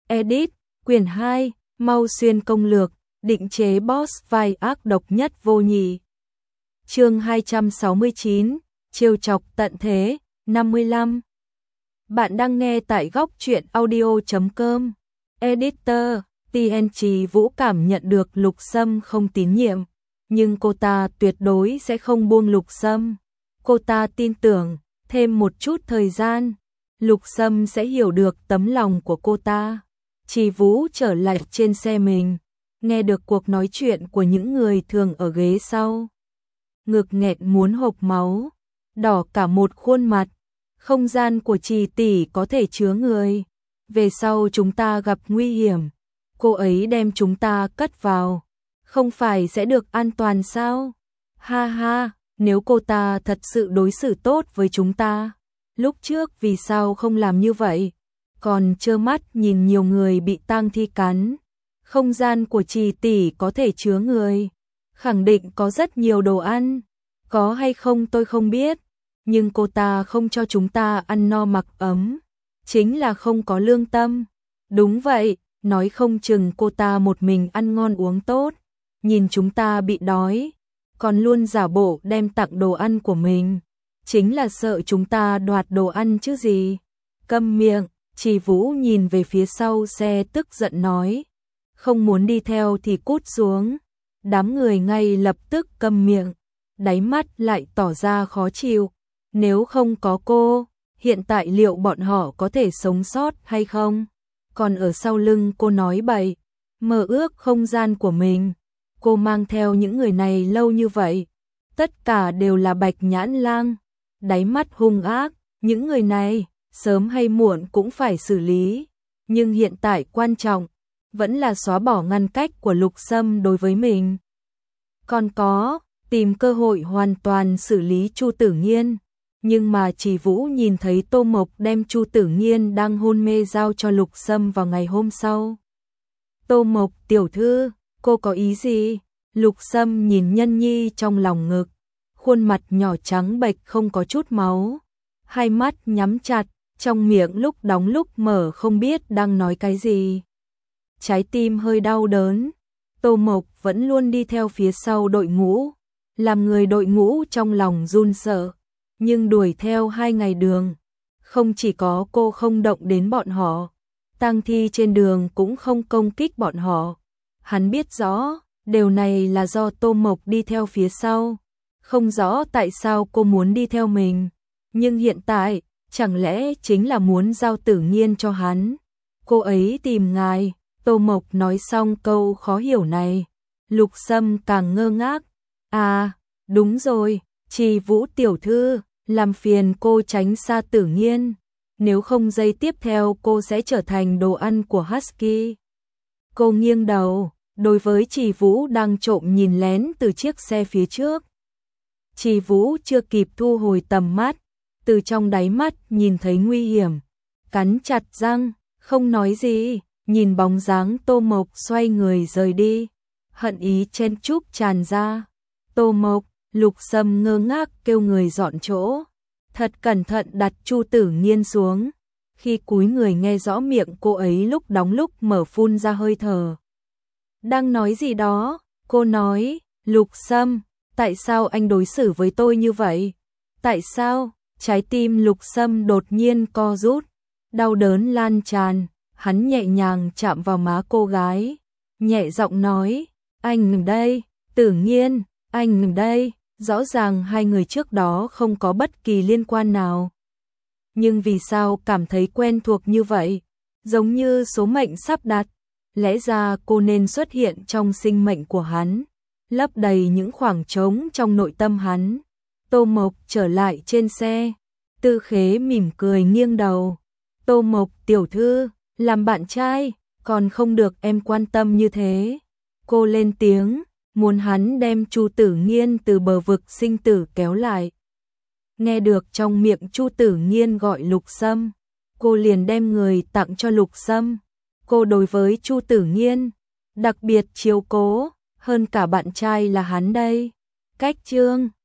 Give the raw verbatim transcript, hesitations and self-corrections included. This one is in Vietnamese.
Edit, quyển hai, Mau Xuyên công lược, định chế boss vai ác độc nhất vô nhị. Chương hai trăm sáu mươi chín, trêu chọc tận thế, năm mươi lăm. Bạn đang nghe tại góc truyện audio chấm com. Editor, tê en Trì Vũ cảm nhận được Lục Sâm không tín nhiệm, nhưng cô ta tuyệt đối sẽ không buông Lục Sâm. Cô ta tin tưởng, thêm một chút thời gian, Lục Sâm sẽ hiểu được tấm lòng của cô ta. Trì Vũ trở lại trên xe mình, nghe được cuộc nói chuyện của những người thường ở ghế sau. Ngực nghẹn muốn hộc máu, đỏ cả một khuôn mặt. Không gian của Trì tỷ có thể chứa người. Về sau chúng ta gặp nguy hiểm, cô ấy đem chúng ta cất vào, không phải sẽ được an toàn sao? Ha ha, nếu cô ta thật sự đối xử tốt với chúng ta, lúc trước vì sao không làm như vậy? Còn trơ mắt nhìn nhiều người bị tang thi cắn. Không gian của Trì tỷ có thể chứa người, khẳng định có rất nhiều đồ ăn. Có hay không tôi không biết, nhưng cô ta không cho chúng ta ăn no mặc ấm, chính là không có lương tâm. Đúng vậy, nói không chừng cô ta một mình ăn ngon uống tốt, nhìn chúng ta bị đói, còn luôn giả bộ đem tặng đồ ăn của mình, chính là sợ chúng ta đoạt đồ ăn chứ gì. Câm miệng, Trì Vũ nhìn về phía sau xe tức giận nói, không muốn đi theo thì cút xuống. Đám người ngay lập tức câm miệng, đáy mắt lại tỏ ra khó chịu. Nếu không có cô, hiện tại liệu bọn họ có thể sống sót hay không? Còn ở sau lưng cô nói bậy, mơ ước không gian của mình. Cô mang theo những người này lâu như vậy, tất cả đều là Bạch Nhãn Lang. Đáy mắt hung ác, những người này sớm hay muộn cũng phải xử lý, nhưng hiện tại quan trọng vẫn là xóa bỏ ngăn cách của Lục Sâm đối với mình. Còn có, tìm cơ hội hoàn toàn xử lý Chu Tử Nghiên. Nhưng mà Trì Vũ nhìn thấy Tô Mộc đem Chu Tử Nghiên đang hôn mê giao cho Lục Sâm vào ngày hôm sau. Tô Mộc tiểu thư, cô có ý gì? Lục Sâm nhìn Nhân Nhi trong lòng ngực, khuôn mặt nhỏ trắng bệch không có chút máu, hai mắt nhắm chặt, trong miệng lúc đóng lúc mở không biết đang nói cái gì. Trái tim hơi đau đớn. Tô Mộc vẫn luôn đi theo phía sau đội ngũ, làm người đội ngũ trong lòng run sợ. Nhưng đuổi theo hai ngày đường, không chỉ có cô không động đến bọn họ, tang thi trên đường cũng không công kích bọn họ. Hắn biết rõ, điều này là do Tô Mộc đi theo phía sau, không rõ tại sao cô muốn đi theo mình. Nhưng hiện tại, chẳng lẽ chính là muốn giao Tử Nghiên cho hắn? Cô ấy tìm ngài. Tô Mộc nói xong câu khó hiểu này, Lục Sâm càng ngơ ngác. À, đúng rồi, Trì Vũ tiểu thư, làm phiền cô tránh xa Tử Nghiên, nếu không giây tiếp theo cô sẽ trở thành đồ ăn của Husky. Cô nghiêng đầu, đối với Trì Vũ đang trộm nhìn lén từ chiếc xe phía trước. Trì Vũ chưa kịp thu hồi tầm mắt, từ trong đáy mắt nhìn thấy nguy hiểm, cắn chặt răng, không nói gì, nhìn bóng dáng Tô Mộc xoay người rời đi, hận ý chen chúc tràn ra. Tô Mộc, Lục Sâm ngơ ngác kêu người dọn chỗ, thật cẩn thận đặt Chu Tử Nghiên xuống. Khi cúi người nghe rõ miệng cô ấy lúc đóng lúc mở phun ra hơi thở. Đang nói gì đó, cô nói, Lục Sâm, tại sao anh đối xử với tôi như vậy? Tại sao? Trái tim Lục Sâm đột nhiên co rút, đau đớn lan tràn, hắn nhẹ nhàng chạm vào má cô gái, nhẹ giọng nói, anh ở đây, Tử Nghiên, anh ở đây. Rõ ràng hai người trước đó không có bất kỳ liên quan nào. Nhưng vì sao cảm thấy quen thuộc như vậy? Giống như số mệnh sắp đặt. Lẽ ra cô nên xuất hiện trong sinh mệnh của hắn, lấp đầy những khoảng trống trong nội tâm hắn. Tô Mộc trở lại trên xe, Tư Khế mỉm cười nghiêng đầu. Tô Mộc tiểu thư, làm bạn trai, còn không được em quan tâm như thế. Cô lên tiếng, muốn hắn đem Chu Tử Nghiên từ bờ vực sinh tử kéo lại. Nghe được trong miệng Chu Tử Nghiên gọi Lục Sâm, cô liền đem người tặng cho Lục Sâm. Cô đối với Chu Tử Nghiên đặc biệt chiếu cố, hơn cả bạn trai là hắn đây. Cách chương